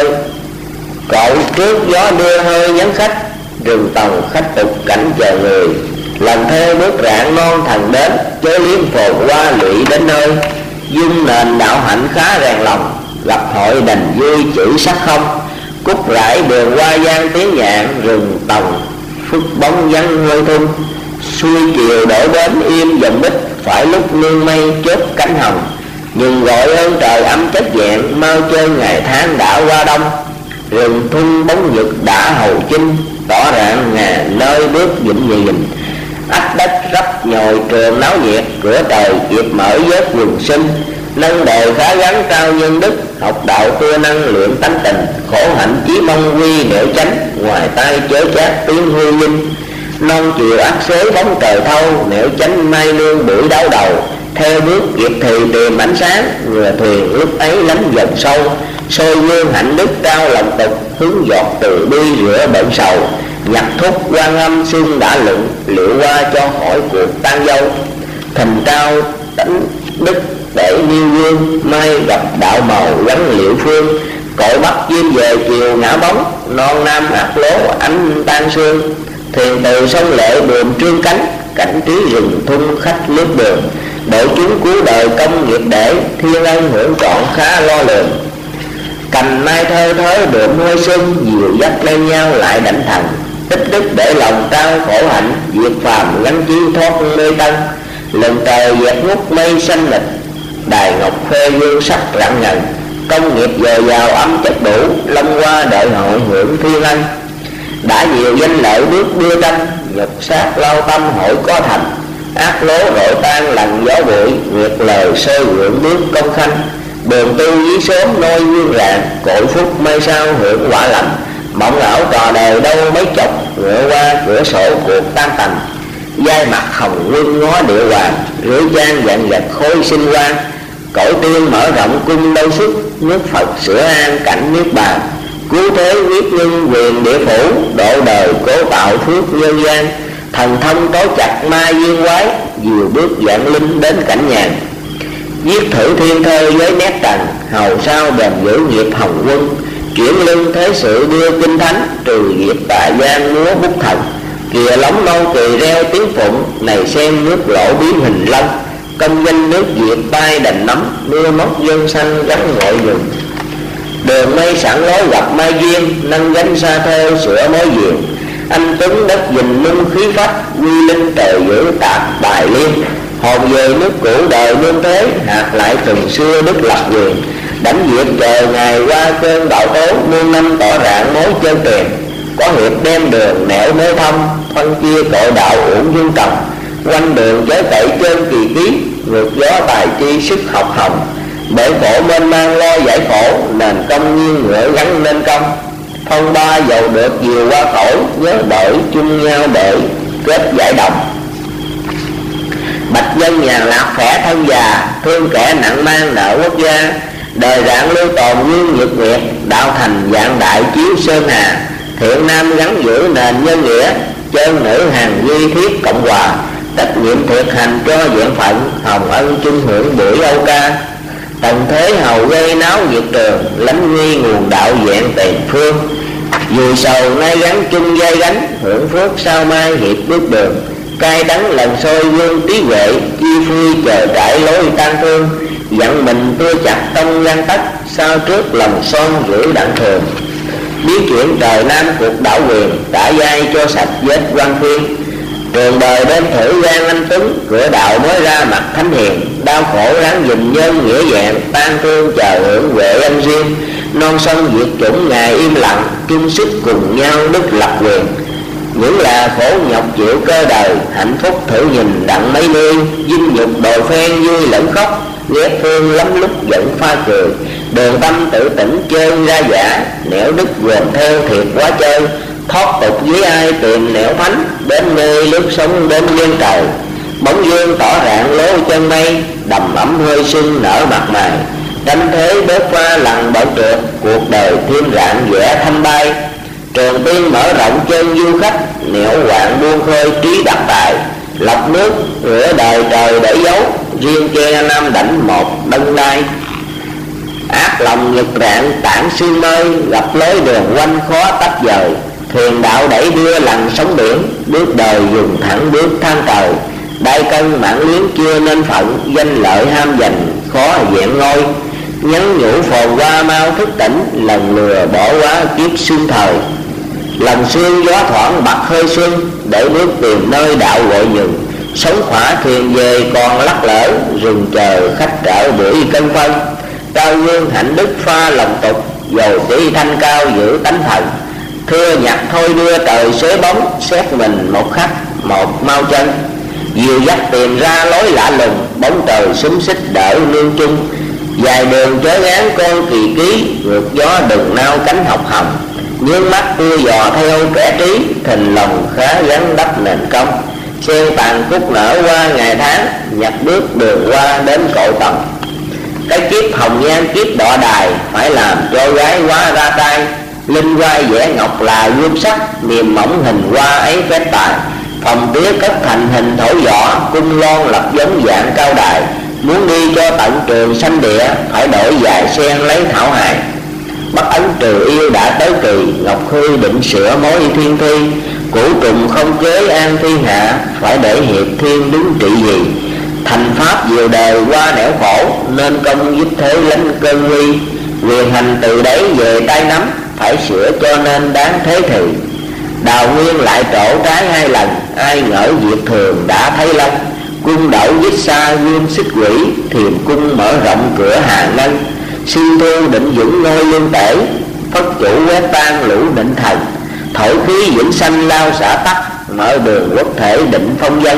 Cậu trước gió đưa hơi nhắn khách, rừng tòng khách tục cảnh chờ người. Lần theo bước rạng non thần đến, chớ liếm phồn qua lụy đến nơi. Dung nền đạo hạnh khá rèn lòng, gặp hội đành vui chữ sắc không. Cúc rải đường qua gian tiếng nhạn, rừng tòng phức bóng vắng hơi thung. Xuôi chiều đổ đến im dòng bích, phải lúc nương mây chớp cánh hồng. Nhưng gọi ơn trời ấm chất vẹn, mau chơi ngày tháng đã qua đông. Rừng thung bóng nhật đã hầu chinh, tỏ rạng ngàn nơi bước vĩnh nhìn. Ách đất rấp nhồi trường náo nhiệt, cửa trời kịp mở vớt quần sinh. Nâng đời khá gắn trao nhân đức, học đạo tua năng luyện tánh tình. Khổ hạnh chí mong quy nẻo chánh, ngoài tay chớ chát tiếng hư vinh. Non chiều ác xế bóng trời thâu, nẻo chánh mai nương buổi đau đầu. Theo bước kịp thì tìm ánh sáng, người thuyền lúc ấy lánh dần sâu. Soi gương hạnh đức trao lòng tục, hướng giọt từ bi rửa bệnh sầu. Nhạc thúc quan âm xuân đã lựng, liệu qua cho khỏi cuộc tan dâu. Thành trao tánh đức để niêu gương, mai gặp đạo màu gắn liệu phương. Cội bắt chim về chiều ngã bóng, non nam ác lố ánh tan sương. Thuyền từ sông lệ buồm trương cánh, cảnh trí rừng thung khách lướt đường. Đội chúng cuối đời công nghiệp để, thiên ân hưởng trọn khá lo lường. Cành mai thơ thới đượm hơi xuân, dìu dắt lên nhau lại đảnh thần. Tích đức để lòng trao khổ hạnh, diệt phàm gắn chí thoát nơi tân. Lần trời dẹp ngút mây xanh lịch, đài ngọc phê dương sắc rạng ngần. Công nghiệp dồi dào âm chất đủ, long qua đợi hội hưởng thiên ân. Đã nhiều danh lợi bước đưa tranh, nhật sát lao tâm hội có thành. Ác lố rội tan lần gió bụi, nguyệt lời sơ gượng bước công khanh. Đường tu dí sớm nôi dương rạng, cội phúc mây sao hưởng quả lành. Mộng ảo trò đời đâu mấy chọc, ngựa qua cửa sổ cuộc tan tành. Giai mặt hồng quân ngó địa hoàng, rưỡi trang dạng vật khối sinh quan. Cõi tiên mở rộng cung đâu xuất, nước Phật sửa an cảnh niết bàn. Cứu thế quyết nhân quyền địa phủ, độ đời cố tạo phước nhân gian. Thần thông tối chặt ma viên quái, dìu bước dạng linh đến cảnh nhàn. Viết thử thiên thơ với nét trần, hầu sao bền giữ nghiệp hồng quân. Chuyển lưng thế sự đưa kinh thánh, trừ diệt tà gian múa bút thần. Kìa lóng non cười reo tiếng phụng, này xem nước lộ biến hình long. Công danh nước diệt tay đành nắm, mưa móc dân xanh gắn ngội rừng. Đường mây sẵn lối gặp mai duyên, nâng gánh xa theo sửa mối duyên. Anh Tuấn đất dình nung khí phách, quy linh trời giữ tạc bài liên. Hồn về nước cũ đời nương thế, hạt lại từng xưa đức lập quyền. Đánh diệt trời ngày qua cơn bão tố, muôn năm tỏ rạng mối chân tiền. Có hiệp đem đường nẻo mê thông, phân chia cội đạo uổng dương trồng. Quanh đường chớ cậy trên kỳ ký, ngược gió tài chi sức học hồng. Bởi khổ mênh mang lo giải khổ, nền công nhiên ngựa gắn nên công. Phong ba dầu được diều qua khổ, nhớ đổi chung nhau để kết giải đồng. Bạch dân nhà lạc khỏe thân già, thương kẻ nặng mang nợ quốc gia. Đời rạng lưu tồn nguyên nhược nguyệt, đạo thành dạng đại chiếu sơn hà. Thiện nam gắn giữ nền nhân nghĩa, chân nữ hàng duy thiết cộng hòa. Trách nhiệm thiệt hành cho diện phận, hồng ân chung hưởng buổi âu ca. Tần thế hầu gây náo nhiệt trường, lánh nguy nguồn đạo dạng tiền phương. Dù sầu nay gắn chung dây gánh, hưởng phước sau mai hiệp bước đường. Cay đắng lần sôi vương trí huệ, chi phui chờ trải lối tan thương. Dặn mình tua chặt tông gan tắc, sao trước lòng son giữ đặng thường. Biến chuyển trời nam cuộc đảo quyền, đã dai cho sạch vết quan phiên. Trường đời đến thử gian anh Tuấn, cửa đạo mới ra mặt thánh hiền. Đau khổ ráng dùm nhân nghĩa vẹn, tan thương chờ hưởng huệ anh riêng. Non sông diệt chủng ngày im lặng, chung sức cùng nhau đức lập quyền. Những là khổ nhọc chịu cơ đời, hạnh phúc thử nhìn đặng mấy nơi. Dinh nhục đồi phen vui lẫn khóc, ghét phương lắm lúc giận pha cười. Đường tâm tự tỉnh chơi ra giả, nẻo đức gồm theo thiệt quá chơi. Thoát tục với ai tìm nẻo thánh, đến nơi lướt sống đến duyên trời. Bóng dương tỏ rạng lối chân mây, đầm ấm hơi sưng nở mặt mày. Tranh thế bớt qua lằn bận trượt, cuộc đời thêm rạng vẻ thanh bay. Trường tiên mở rộng chân du khách, nẻo hoạn buông khơi trí đặc tài. Lọc nước rửa đời trời để dấu, riêng che nam đảnh một đấng lai. Ác lòng nhật rạng tảng sương mây, gặp lối đường quanh khó tách dời. Thuyền đạo đẩy đưa lằn sóng biển, bước đời dùng thẳng bước than trời. Đại cân mạng luyến chưa nên phận, danh lợi ham giành khó vẹn ngôi. Nhắn nhủ phồn qua mau thức tỉnh, lần lừa bỏ quá kiếp xương thời. Lần sương gió thoảng bạc hơi xuân, để bước tìm nơi đạo gọi nhường. Sống khỏa thuyền về còn lắc lỡ, rừng chờ khách trở buổi cân phân. Cao dương hạnh đức pha lòng tục, dầu chỉ thanh cao giữ tánh thần. Thưa nhạc thôi đưa trời xế bóng, xét mình một khắc một mau chân. Dìu dắt tìm ra lối lạ lùng, bóng trời xúm xích đỡ nương chung. Dài đường chớ ngán con kỳ ký, ngược gió đừng nao cánh học hồng. Nhướng mắt ưa dò theo kẻ trí, thình lòng khá gắn đắp nền công. Sen tàn cúc nở qua ngày tháng, nhặt bước đường qua đến cội tầng. Cái kiếp hồng nhan kiếp đọ đài, phải làm cho gái quá ra tay. Linh quai vẽ ngọc là gươm sắc, niềm mỏng hình hoa ấy phép tài. Phòng tía cất thành hình thổ võ, cung lon lập giống dạng cao đài. Muốn đi cho tận trường sanh địa, phải đổi dài sen lấy thảo hài. Bắt ấn trừ yêu đã tới kỳ, ngọc hư định sửa mối thiên thi. Củ trùng không chế an thiên hạ, phải để hiệp thiên đứng trị gì. Thành pháp diệu đời qua nẻo khổ, nên công giúp thế lánh cơn nguy. Quyền hành từ đấy về tay nắm, phải sửa cho nên đáng thế thì. Đào nguyên lại trổ trái hai lần, ai ngỡ việc thường đã thấy lâu. Cung đậu dít xa gương xích quỷ, thiềm cung mở rộng cửa hàng ngân. Xin thu định vững ngôi lương tể, phất chủ quét tan lũ định thần. Thổi khí vĩnh sanh lao xả tắc, mở đường quốc thể định phong dân.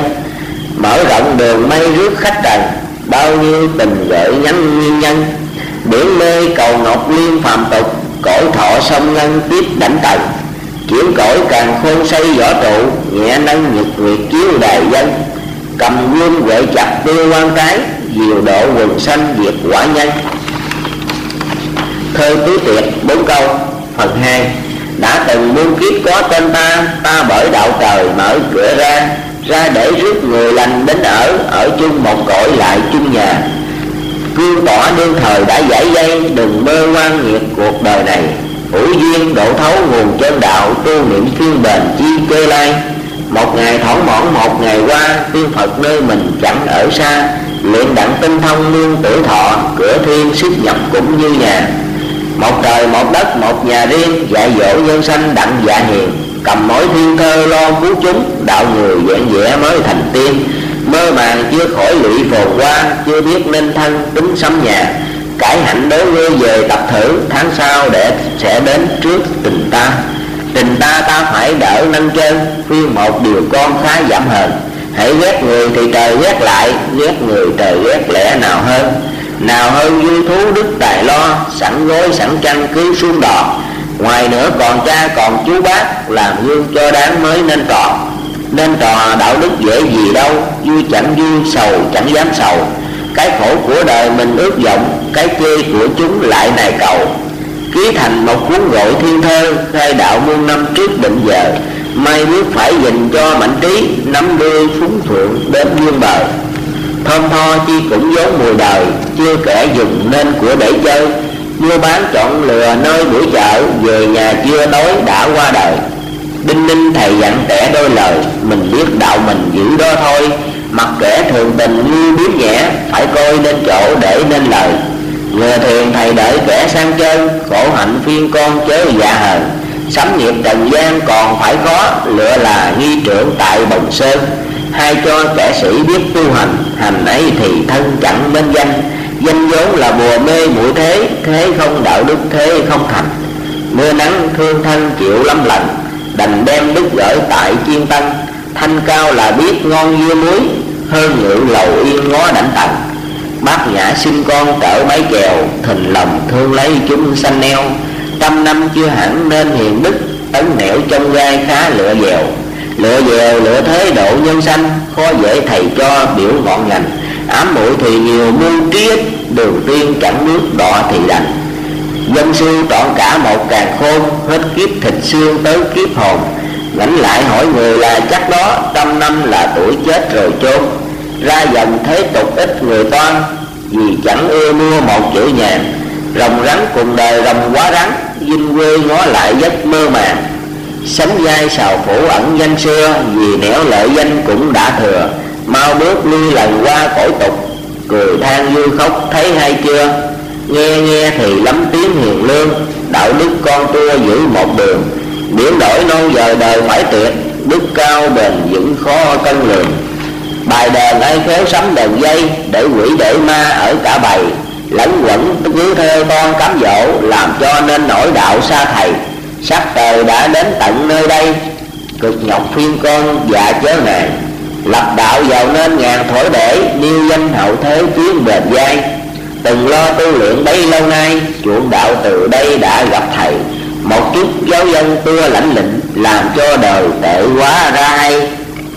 Mở rộng đường mây rước khách trần, bao nhiêu tình gợi nhắn nguyên nhân. Biển mê cầu ngọc liên phàm tục, cõi thọ sông ngân tiếp đảnh tầng. Chuyển cõi càng khôn xây võ trụ, nhẹ nâng nhật nguyệt chiếu đài dân. Cầm gươm gợi chặt tiêu quan trái, diều độ quần xanh diệt quả nhân. Thơ tứ tuyệt bốn câu. Phần hai. Đã từng muôn kiếp có tên ta, ta bởi đạo trời mở cửa ra. Ra để rước người lành đến ở, ở chung một cõi lại chung nhà. Cương tỏ đương thời đã giải dây, đừng mơ ngoan nghiệt cuộc đời này. hữu duyên độ thấu nguồn chân đạo, tu niệm phiên bền chi cơ lai. Một ngày thỏng mỏng một ngày qua, tiên Phật nơi mình chẳng ở xa. Luyện đặng tinh thông nương tuổi thọ, cửa thiên xuất nhập cũng như nhà. Một trời một đất một nhà riêng, dạy dỗ nhân sanh đặng dạ hiền. Cầm mối thiên thơ lo cứu chúng, đạo người vẹn vẽ mới thành tiên. Mơ màng chưa khỏi lụy phồn qua, chưa biết nên thân tính sắm nhà. Cải hạnh đối ngươi về tập thử, tháng sau để sẽ đến trước tình ta. Tình ta ta phải đỡ nâng chân, khuyên một điều con khá giảm hờn. Hãy ghét người thì trời ghét lại, ghét người trời ghét lẽ nào hơn. Nào hơn vui thú đức tài lo, sẵn gối sẵn chăn cứ xuống đò. Ngoài nữa còn cha còn chú bác, làm gương cho đáng mới nên trò. Nên trò đạo đức dễ gì đâu, vui chẳng vui sầu chẳng dám sầu. Cái khổ của đời mình ước vọng, cái chê của chúng lại nài cầu. Ký thành một cuốn gọi thiên thơ, khai đạo muôn năm trước định giờ. Mai bước phải dành cho mạnh trí, nắm đuôi phúng thuận đến dương bờ. Thơm tho chi cũng vốn mùi đời, chưa kẻ dùng nên của để chơi. Mua bán chọn lừa nơi buổi chợ, về nhà chưa tối đã qua đời. Đinh ninh thầy dặn kẻ đôi lời, mình biết đạo mình giữ đó thôi. Mặc kẻ thường tình như biết nhẹ, phải coi nên chỗ để nên lời. Người thiền thầy đợi kẻ sang chơi, khổ hạnh phiên con chớ dạ hờn. Sắm nghiệp trần gian còn phải khó, lựa là nghi trưởng tại Bồng Sơn. Hay cho kẻ sĩ biết tu hành, hành ấy thì thân chẳng bên danh. Danh vốn là bùa mê muội thế, thế không đạo đức thế không thành. Mưa nắng thương thân chịu lắm lần, đành đem đức gửi tại chiên tăng. Thanh cao là biết ngon dưa muối, hơn ngự lầu yên ngó đảnh tầng. Bác nhã sinh con cỡ mấy kèo, thình lòng thương lấy chúng sanh neo. Trăm năm chưa hẳn nên hiền đức, ấn nẻo trong gai khá lựa dèo. Lựa dèo lựa thế độ nhân sanh, khó dễ thầy cho biểu ngọn ngành. Ám muội thì nhiều mưu trí ích, đường tiên chẳng nước đọ thì đành. Dân sư trọn cả một càn khôn, hết kiếp thịt xương tới kiếp hồn. Ngẫm lại hỏi người là chắc đó, trăm năm là tuổi chết rồi chôn. Ra dòng thế tục ít người toan, vì chẳng ưa mua một chữ nhàn. Rồng rắn cùng đời rồng quá rắn, dinh quê ngó lại giấc mơ màng. Sánh vai sào phủ ẩn danh xưa, vì nẻo lợi danh cũng đã thừa. Mau bước lui lần qua cõi tục, cười than vui khóc thấy hay chưa. Nghe nghe thì lắm tiếng hiền lương, đạo đức con tua giữ một đường. Biến đổi lâu giờ đời phải tuyệt, đức cao bền vững khó cân lường. Bài đờn ai khéo sắm đờn dây, để quỷ để ma ở cả bầy. Lẫn quẩn cứ theo con cám dỗ, làm cho nên nổi đạo xa thầy. Sắc trời đã đến tận nơi đây, cực nhọc phiên con dạ chớ nàng. Lập đạo giàu nên ngàn thổi để, niêu danh hậu thế tiến bền dai. Từng lo tu luyện bấy lâu nay, chuộng đạo từ đây đã gặp thầy. Một chút giáo dân tua lãnh lĩnh, làm cho đời tệ quá ra hay.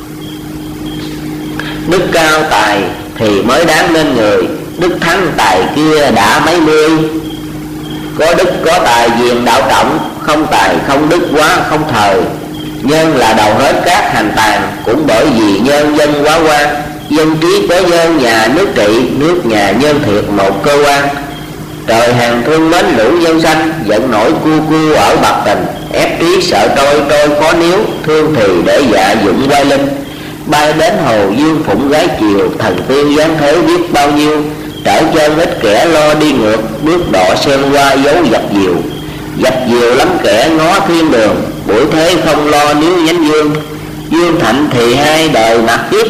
Đức cao tài thì mới đáng nên người, đức thắng tài kia đã mấy mươi. Có đức có tài diền đạo trọng, không tài không đức quá không thời. Nhân là đầu hết các hành tàn, cũng bởi vì nhân dân quá quan. Dân trí có nhân nhà nước trị, nước nhà nhân thiệt một cơ quan. Trời hàng thương mến lũ nhân sanh, giận nổi cu cu ở bạc tình. Ép trí sợ trôi trôi khó níu, thương thì để dạ dụng quay linh. Bay đến hồ dương phụng gái chiều, thần tiên giáng thế biết bao nhiêu. Trở chân ít kẻ lo đi ngược, bước đọ xem qua dấu dập diều. Dập diều lắm kẻ ngó thiên đường, buổi thế không lo níu nhánh dương. Dương thạnh thì hai đời nạp tiếp,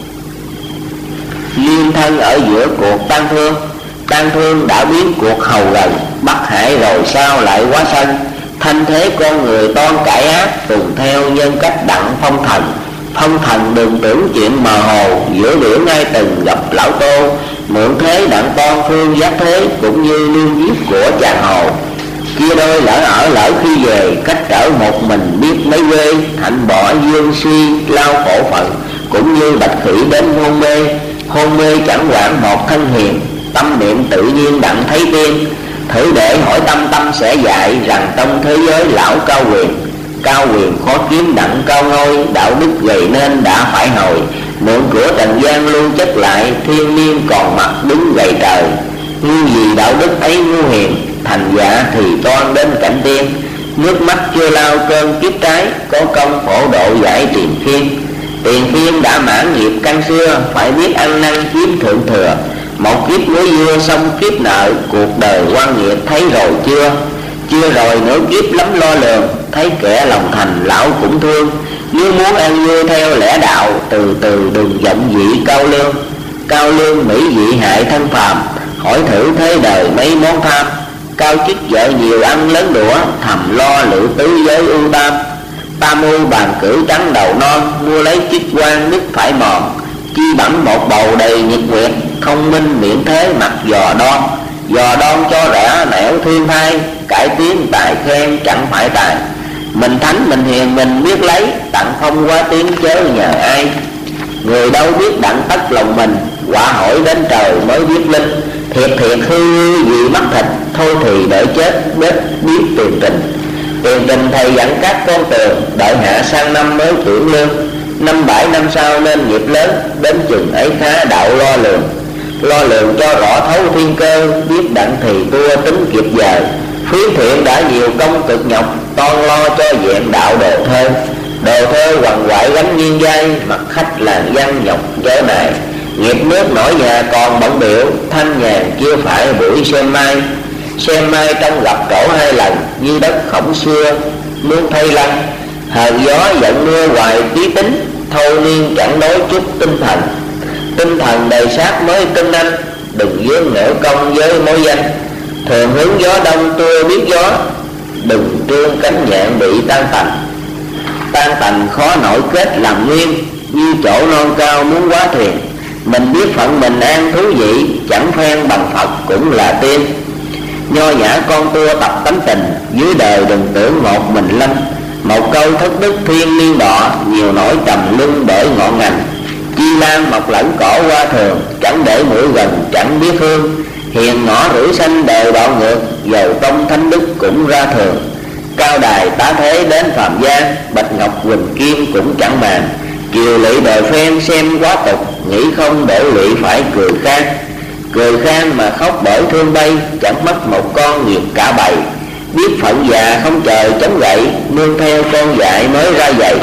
liên thân ở giữa cuộc tan thương. Tan thương đã biến cuộc hầu gần, bắt hải rồi sao lại quá sân. Thanh thế con người toan cải ác, tùng theo nhân cách đặng phong thần. Phong thần đừng tưởng chuyện mờ hồ, giữa biển ngay từng gặp lão Tô. Mượn thế đặng con phương giác thế, cũng như liên giết của chàng hồ. Chia đôi lỡ ở lỡ khi về, cách trở một mình biết mấy quê. Hạnh bỏ dương suy lao khổ phận, cũng như bạch khỉ đến hôn mê. Hôn mê chẳng quản một thân hiền, tâm niệm tự nhiên đặng thấy tiên. Thử để hỏi tâm tâm sẽ dạy, rằng trong thế giới lão cao quyền. Cao quyền khó kiếm đặng cao ngôi, đạo đức gầy nên đã phải hồi. Mượn của trần gian lưu chất lại, thiên niên còn mặt đứng gầy trời. Như gì đạo đức ấy ngu hiền, thành dạ thì toan đến cảnh tiên. Nước mắt chưa lau cơn kiếp trái, có công phổ độ giải tiền khiên. Tiền khiên đã mãn nghiệp căn xưa, phải biết ăn năn chiếm thượng thừa. Một kiếp lúa dưa xong kiếp nợ, cuộc đời quan nghiệp thấy rồi chưa? Chưa rồi nửa kiếp lắm lo lường, thấy kẻ lòng thành lão cũng thương. Nếu muốn ăn vui theo lẽ đạo, từ từ đừng giận dị cao lương. Cao lương mỹ dị hại thân phàm, hỏi thử thế đời mấy món tham. Cao chức vợ nhiều ăn lớn đũa, thầm lo lự tứ giới ưu tam. Tam ưu bàn cử trắng đầu non, mua lấy chức quan đức phải mòn. Chi bẩm một bầu đầy nhiệt nguyệt, không minh miệng thế mặt dò đon. Dò đon cho rẻ nẻo thiên thai, cải tiến tài khen chẳng phải tài. Mình thánh mình hiền mình biết lấy, tặng không quá tiếng chớ nhờ ai. Người đâu biết đặng tất lòng mình, quả hỏi đến trời mới biết linh. Thiệt thiệt hư vì mắc thịt, thôi thì đợi chết biết biết tiền trình. Tiền trình thầy dặn các con tường, đợi hạ sang năm mới thưởng lương. Năm bảy năm sau nên nghiệp lớn, đến chừng ấy khá đạo lo lường. Lo lường cho rõ thấu thiên cơ, biết đặng thì tua tính kịp giờ. Phí thiện đã nhiều công cực nhọc, toan lo cho vẹn đạo đồ thơ. Đồ thơ hoàng hoại gánh nghiêng dây, mặt khách làng văn nhọc chớ này. Nghiệp nước nổi nhà còn bận biểu, thanh nhàn chưa phải buổi xem mai. Xem mai trong gặp trổ hai lần, như đất khổng xưa muốn thay lăng. Hờn gió giận mưa hoài tí tính, thâu niên chẳng đối chút tinh thần. Tinh thần đầy sát mới tin anh, đừng dướng nẻo công với mối danh. Thường hướng gió đông tua biết gió, đừng trương cánh nhạn bị tan tành. Tan tành khó nổi kết làm nguyên, như chỗ non cao muốn quá thuyền. Mình biết phận mình an thú vị, chẳng phen bằng Phật cũng là tiên. Nho nhã con tua tập tánh tình, dưới đời đừng tưởng một mình lâm. Một câu thất đức thiên niên đọ, nhiều nỗi trầm lưng bởi ngọn ngành. Chi lan mọc lẫn cỏ qua thường, chẳng để mũi gần chẳng biết hương. Hiền ngõ rủi xanh đều đoạn ngược, dầu công thánh đức cũng ra thường. Cao đài tá thế đến phàm gian, bạch ngọc quỳnh kim cũng chẳng màng. Kiều lỵ đời phen xem quá tục, nghĩ không đổ lỵ phải cười khan. Cười khan mà khóc bởi thương bay, chẳng mất một con nghiệp cả bầy. Biết phận già không chờ chống gậy, nương theo con dại mới ra dậy.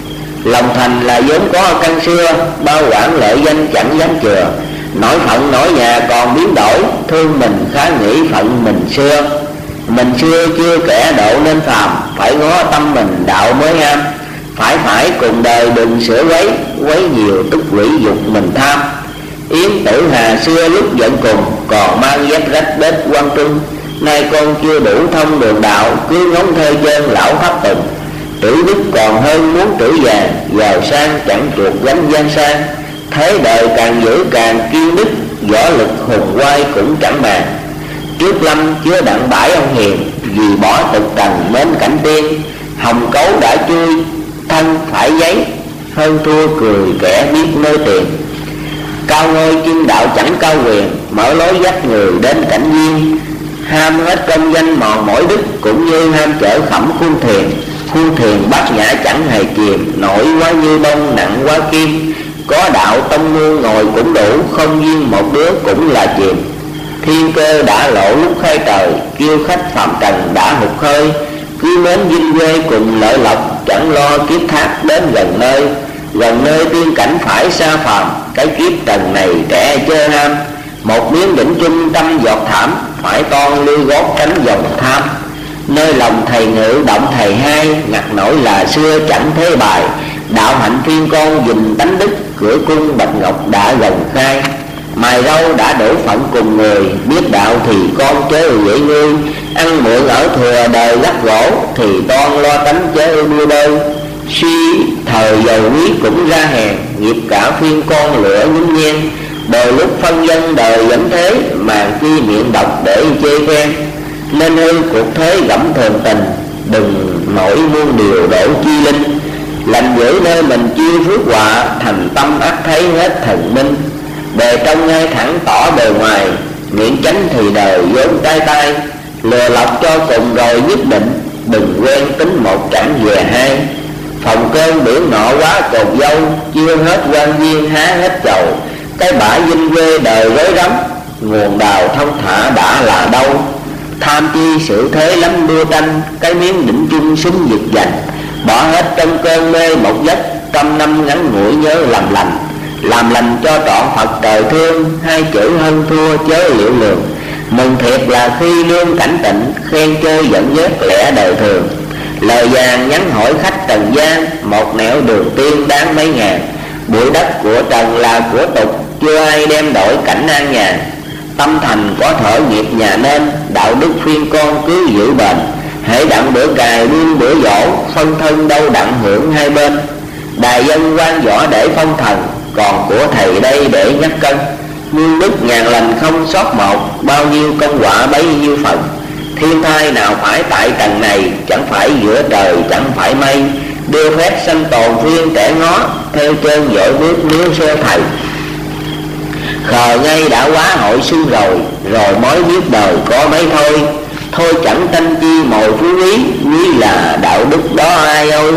Lòng thành là vốn có căn xưa, bao quản lợi danh chẳng dám chừa. Nỗi phận nỗi nhà còn biến đổi, thương mình khá nghĩ phận mình xưa. Mình xưa chưa kẻ độ nên phàm, phải ngó tâm mình đạo mới am. Phải phải cùng đời đừng sửa quấy, quấy nhiều tức quỷ dục mình tham. Yến Tử Hà xưa lúc giận cùng, còn mang dép rách bếp quan trung. Nay con chưa đủ thông đường đạo, cứ ngóng theo chân lão thấp tùng. Trữ đức còn hơn muốn trữ vàng, giàu sang chẳng chuột gánh gian sang. Thế đời càng giữ càng kiên đức, võ lực hùng quay cũng chẳng màng. Trước lâm chứa đặng bãi ông hiền, vì bỏ tục trần mến cảnh tiên. Hồng cấu đã chui, thân phải giấy, hơn thua cười kẻ biết nơi tiền. Cao ngôi chinh đạo chẳng cao quyền, mở lối dắt người đến cảnh viên. Ham hết công danh mòn mỏi đức, cũng như ham chở khẩm khuôn thuyền. Khuôn thuyền bát nhã chẳng hề chìm, nổi quá như bông nặng quá kim. Có đạo tông mưu ngồi cũng đủ, không duyên một đứa cũng là chìm. Thiên cơ đã lộ lúc khai trời, kêu khách phạm trần đã hụt hơi. Cứ mến vinh quê cùng lợi lộc, chẳng lo kiếp thác đến gần nơi. Gần nơi tiên cảnh phải xa phàm, cái kiếp trần này trẻ chơ ham. Một miếng đỉnh chung trăm giọt thảm, phải toan lưu gót tránh dòng tham. Nơi lòng thầy ngự động thầy hai, ngặt nổi là xưa chẳng thế bài. Đạo hạnh thiên con dình tánh đức, cửa cung bạch ngọc đã gần khai. Mài râu đã đổ phận cùng người, biết đạo thì con chớ dễ ngươi. Ăn mượn ở thừa đời gắt gỗ, thì toan lo tánh chớ đua đôi. Suy thời giàu quý cũng ra hèn, nghiệp cả phiên con lửa nhúng nhen. Đời lúc phân dân đời vẫn thế, màn chi miệng độc để chê khen. Nên hư cuộc thế gẫm thường tình, đừng nổi muôn điều đổ chi linh. Lành giữ nơi mình chiêu phước họa, thành tâm ắt thấy hết thần minh. Bề trong ngay thẳng tỏ bề ngoài, miệng tránh thì đời vốn tay tay. Lừa lọc cho cùng rồi nhất định, đừng quen tính một chẳng về hai. Phòng cơn biển nọ quá cột dâu, chưa hết quan viên há hết chầu. Cái bả vinh quê đời rối rắm, nguồn đào thông thả đã là đâu. Tham chi sự thế lắm đua tranh, cái miếng định chung súng giật giành. Bỏ hết trong cơn mê một giấc, trăm năm ngắn ngủi nhớ làm lành. Làm lành cho trọn Phật trời thương, hai chữ hơn thua chớ liệu lường. Mừng thiệt là khi lương cảnh tịnh, khen chơi dẫn dớt lẽ đời thường. Lời vàng nhắn hỏi khách trần gian, một nẻo đường tiên đáng mấy ngàn. Bụi đất của trần là của tục, chưa ai đem đổi cảnh an nhàn. Tâm thành có thở nghiệp nhà nên, đạo đức khuyên con cứ giữ bền. Hễ đặng bữa cài đương bữa dỗ, phân thân đâu đặng hưởng hai bên. Đài dân quan võ để phong thần, còn của thầy đây để nhắc cân. Muôn đức ngàn lành không sót một, bao nhiêu công quả bấy nhiêu phần. Thiên thai nào phải tại trần này, chẳng phải giữa trời chẳng phải mây. Đưa phép sanh tồn riêng trẻ ngó, theo chân dõi bước nếu sơ thầy. Khờ ngay đã quá hội xuân rồi, rồi mới biết đời có mấy thôi. Thôi chẳng tranh chi mồi phú quý, quý là đạo đức đó ai ơi.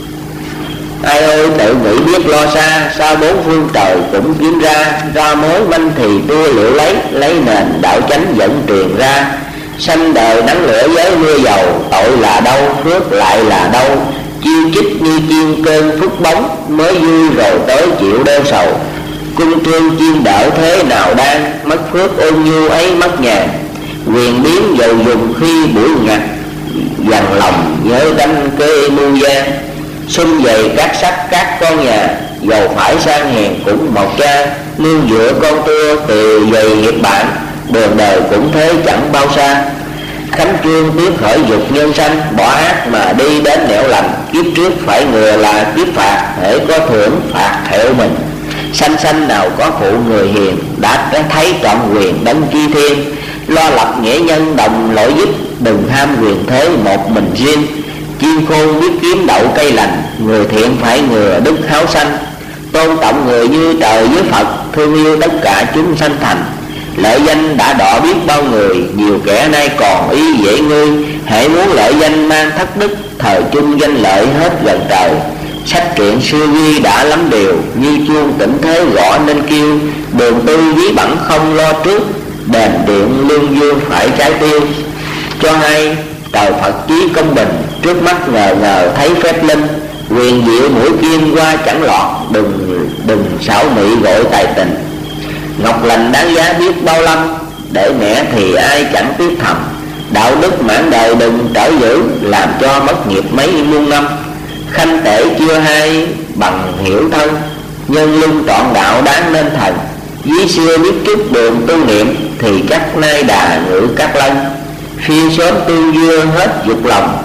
Ai ơi tự nghĩ biết lo xa, sao bốn phương trời cũng kiếm ra. Ra mối manh thì tua liệu lấy, lấy nền đạo chánh dẫn truyền ra. Sanh đời nắng lửa với mưa dầu, tội là đâu, phước lại là đâu. Chiêu chích như chiên cơn phúc bóng, mới vui rồi tới chịu đeo sầu. Cung trương chiên đỡ thế nào đang, mất phước ôn nhu ấy mất nhà. Quyền biến dầu dùng khi buổi ngặt, dằn lòng nhớ đánh kê mưu gian. Xung dày các sắc các con nhà, dầu phải sang hèn cũng một cha. Nương dựa con tua từ dày nghiệp bạn, đường đời cũng thế chẳng bao xa. Khánh trương tiếp khởi dục nhân sanh, bỏ ác mà đi đến nẻo lành. Kiếp trước phải ngừa là kiếp phạt, hễ có thưởng phạt theo mình. Sanh sanh nào có phụ người hiền, đã thấy trọn quyền đấng chi thiên. Lo lập nghĩa nhân đồng lỗi giúp, đừng ham quyền thế một mình riêng. Chiên khôn biết kiếm đậu cây lành, người thiện phải ngừa đức háo sanh. Tôn trọng người như trời với Phật, thương yêu tất cả chúng sanh thành. Lợi danh đã đỏ biết bao người, nhiều kẻ nay còn ý dễ ngươi. Hãy muốn lợi danh mang thất đức, thời chung danh lợi hết gần trời. Sách truyện xưa ghi đã lắm điều, như chuông tỉnh thế gõ nên kêu. Đường tư ví bẩn không lo trước, đền điện lương dương phải trái tiêu. Cho hay trời Phật chí công bình, trước mắt ngờ ngờ thấy phép linh. Quyền diệu mũi kim qua chẳng lọt, đừng đừng xảo mị gọi tài tình. Ngọc lành đáng giá biết bao lâm, để mẹ thì ai chẳng tiếc thầm. Đạo đức mãn đời đừng trở giữ, làm cho mất nghiệp mấy muôn năm. Khanh tể chưa hay bằng hiểu thân, nhân lung trọn đạo đáng nên thần. Dí xưa biết chút đường tu niệm, thì chắc nay đà ngự các lân. Phiên sớm tương dưa hết dục lòng,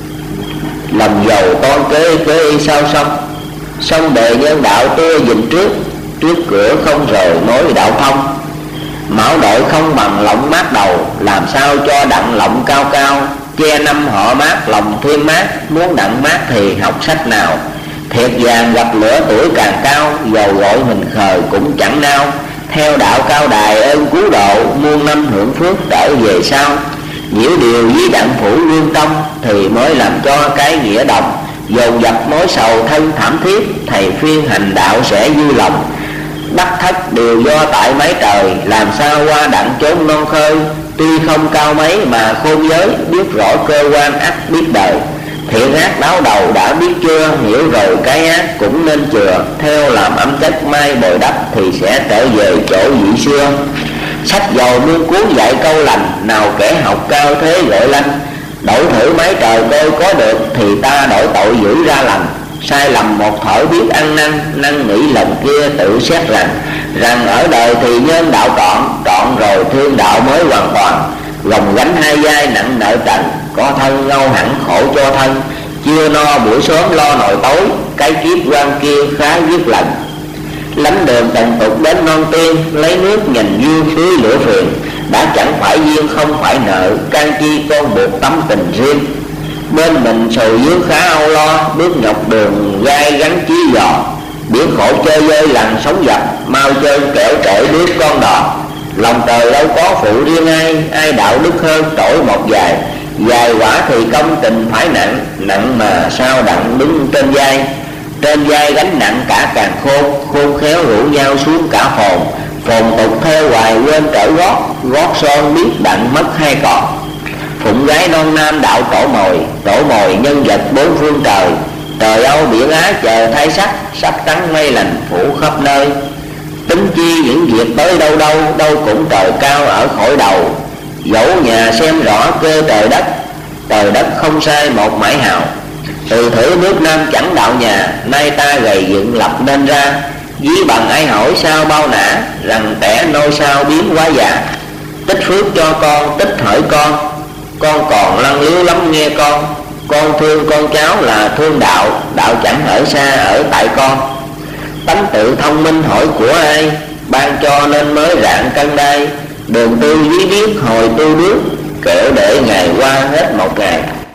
lòng giàu con kế kế sau sông. Sông đề nhân đạo tua dình trước, trước cửa không rời nối đạo thông. Mão đội không bằng lộng mát đầu, làm sao cho đặng lộng cao cao. Che năm họ mát lòng thêm mát, muốn đặng mát thì học sách nào. Thiệt vàng gặp lửa tuổi càng cao, dầu gọi mình khờ cũng chẳng nao. Theo đạo cao đài ơn cứu độ, muôn năm hưởng phước trở về sau. Nhiễu điều với đặng phủ lương tâm, thì mới làm cho cái nghĩa đồng. Dồn dập mối sầu thân thảm thiết, thầy phiên hành đạo sẽ vui lòng. Đắc thất đều do tại mái trời, làm sao qua đặng chốn non khơi. Tuy không cao mấy mà khôn giới, biết rõ cơ quan ắt biết đời. Thiện ác đáo đầu đã biết chưa, hiểu rồi cái ác cũng nên chừa. Theo làm âm chất mai bồi đắp, thì sẽ trở về chỗ dĩ xưa. Sách dầu muôn cuốn dạy câu lành, nào kẻ học cao thế gọi lanh. Đổi thử mái trời coi có được, thì ta đổi tội giữ ra lành. Sai lầm một thở biết ăn năn, năn nghĩ lần kia tự xét rằng. Rằng ở đời thì nhân đạo trọn, trọn rồi thương đạo mới hoàn toàn. Gồng gánh hai vai nặng nợ trần, có thân ngâu hẳn khổ cho thân. Chưa no buổi sớm lo nồi tối, cái kiếp quan kia khá viết lần. Lánh đường tần tục đến non tiên, lấy nước nhìn duyên tưới lửa phiền. Đã chẳng phải duyên không phải nợ, can chi con buộc tấm tình riêng. Bên mình sầu dướng khá âu lo, bước nhọc đường gai gắn chí dò. Biển khổ chơi vơi lằn sống dập, mau chơi kẻo trễ đứa con đò. Lòng trời đâu có phụ riêng ai, ai đạo đức hơn trỗi một vài. Dài quả thì công tình phải nặng, nặng mà sao đặng đứng trên vai. Trên vai gánh nặng cả càng khôn, khôn khéo rủ nhau xuống cả phồn. Phồn tục theo hoài quên trở gót, gót son biết đặng mất hay còn. phụng gái non nam đạo tổ mồi, tổ mồi nhân vật bốn phương trời. Trời Âu biển Á chờ thay sắc, sắc trắng mây lành phủ khắp nơi. Tính chi những việc tới đâu đâu, đâu cũng trời cao ở khỏi đầu. Dẫu nhà xem rõ cơ trời đất, trời đất không sai một mãi hào. Từ thử nước Nam chẳng đạo nhà, nay ta gầy dựng lập nên ra. Dí bằng ai hỏi sao bao nã, rằng trẻ nôi sao biến quá già. Tích phước cho con, tích hỡi con, con còn lăn liếu lắm nghe con. Con thương con cháu là thương đạo, đạo chẳng ở xa ở tại con. Tánh tự thông minh hỏi của ai, ban cho nên mới rạng cân đai. Đường tư dí biết hồi tu đước, kẻo để ngày qua hết một ngày.